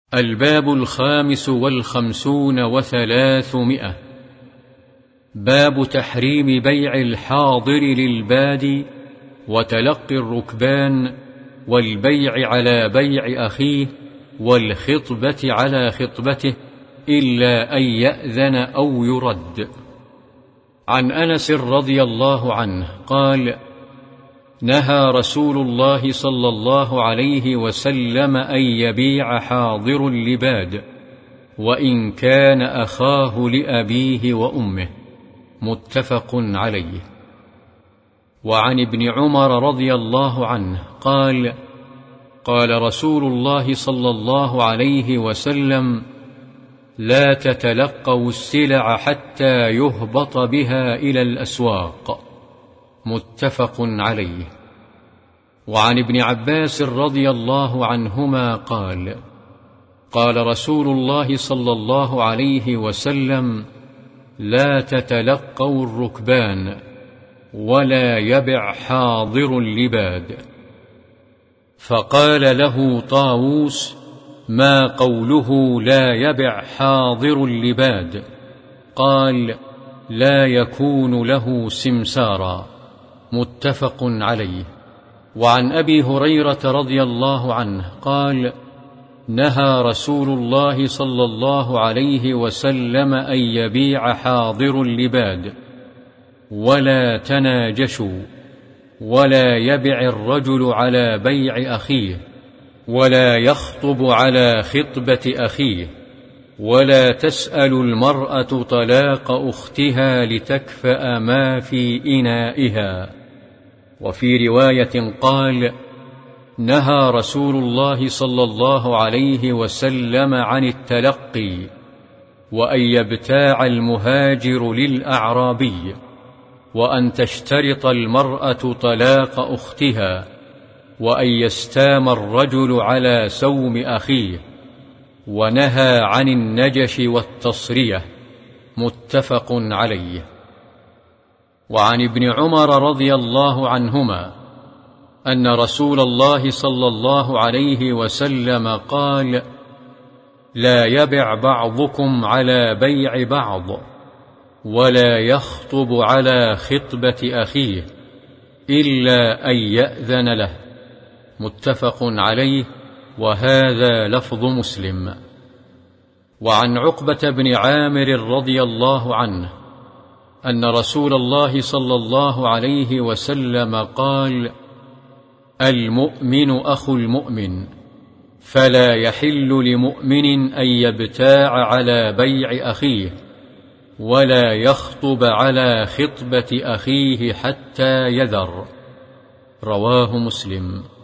الباب 55 و300. باب تحريم بيع الحاضر للباد وتلقي الركبان والبيع على بيع أخيه والخطبة على خطبته إلا أن يأذن أو يرد. عن أنس رضي الله عنه قال: نهى رسول الله صلى الله عليه وسلم أن يبيع حاضر لباد وإن كان أخاه لأبيه وأمه. متفق عليه. وعن ابن عمر رضي الله عنه قال: قال رسول الله صلى الله عليه وسلم: لا تتلقوا السلع حتى يهبط بها إلى الأسواق. متفق عليه. وعن ابن عباس رضي الله عنهما قال: قال رسول الله صلى الله عليه وسلم: لا تتلقوا الركبان ولا يبع حاضر لباد. فقال له طاووس: ما قوله لا يبع حاضر لباد؟ قال: لا يكون له سمسارا. متفق عليه. وعن أبي هريرة رضي الله عنه قال: نهى رسول الله صلى الله عليه وسلم أن يبيع حاضر لباد ولا تناجشوا ولا يبع الرجل على بيع أخيه ولا يخطب على خطبة أخيه ولا تسأل المرأة طلاق أختها لتكفأ ما في إنائها. وفي رواية قال: نهى رسول الله صلى الله عليه وسلم عن التلقي وأن يبتاع المهاجر للأعرابي وأن تشترط المرأة طلاق أختها وأن يستام الرجل على سوم أخيه، ونهى عن النجش والتصرية. متفق عليه. وعن ابن عمر رضي الله عنهما أن رسول الله صلى الله عليه وسلم قال: لا يبع بعضكم على بيع بعض ولا يخطب على خطبة أخيه إلا أن يأذن له. متفق عليه، وهذا لفظ مسلم. وعن عقبة بن عامر رضي الله عنه أن رسول الله صلى الله عليه وسلم قال: المؤمن أخو المؤمن، فلا يحل لمؤمن أن يبتاع على بيع أخيه ولا يخطب على خطبة أخيه حتى يذر. رواه مسلم.